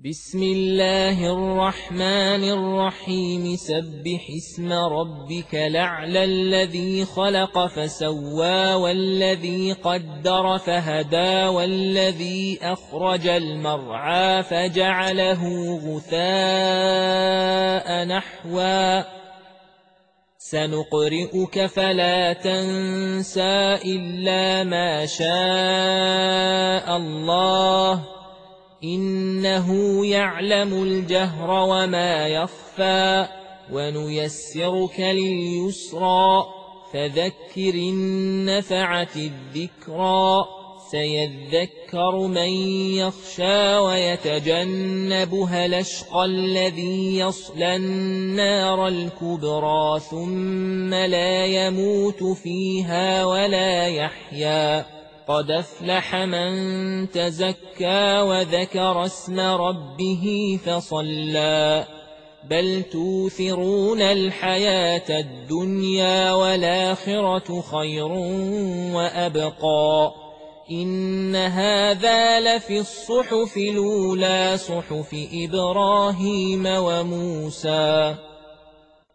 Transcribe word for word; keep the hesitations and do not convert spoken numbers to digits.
بسم الله الرحمن الرحيم سبح اسم ربك الأعلى الذي خلق فسوى والذي قدر فهدى والذي أخرج المرعى فجعله غثاء نحوا سنقرئك فلا تنسى إلا ما شاء الله إنه يعلم الجهر وما يخفى ونيسرك لليسرى فذكر إن نفعت الذكرى سيذكر من يخشى ويتجنبها الأشقى الذي يصلى النار الكبرى ثم لا يموت فيها ولا يحيا قد أفلح من تزكى وذكر اسم ربه فصلى بل توثرون الحياة الدنيا والآخرة خير وأبقى إن هذا لفي الصحف الأولى صحف إبراهيم وموسى.